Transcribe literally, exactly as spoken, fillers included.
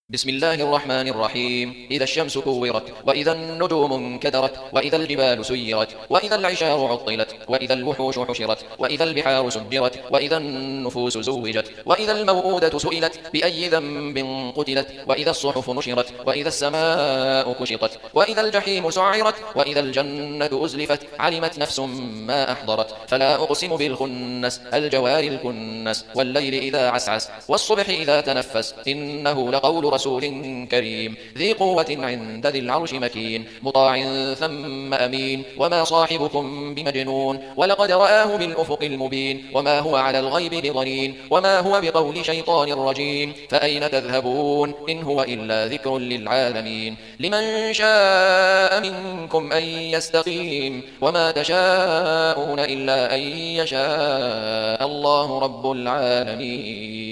بسم الله الرحمن الرحيم. إذا الشمس كورت، وإذا النجوم انكدرت، وإذا الجبال سيرت، وإذا العشار عطلت، وإذا الوحوش حشرت، وإذا البحار سجرت، وإذا النفوس زوجت، وإذا الموءودة سئلت بأي ذنب قتلت، وإذا الصحف نشرت، وإذا السماء كشطت، وإذا الجحيم سعرت، وإذا الجنة أزلفت، علمت نفس ما أحضرت. فلا أقسم بالخنس الجوار الكنس، والليل إذا عسعس، والصبح إذا تنفس، إنه لقول رسول كريم ذي قوة عند ذي العرش مكين، مطاع ثم أمين. وما صاحبكم بمجنون، ولقد رآه بالأفق المبين، وما هو على الغيب بضنين، وما هو بقول شيطان رجيم. فأين تذهبون إن هو إلا ذكر للعالمين، لمن شاء منكم أن يستقيم، وما تشاءون إلا أن يشاء الله رب العالمين.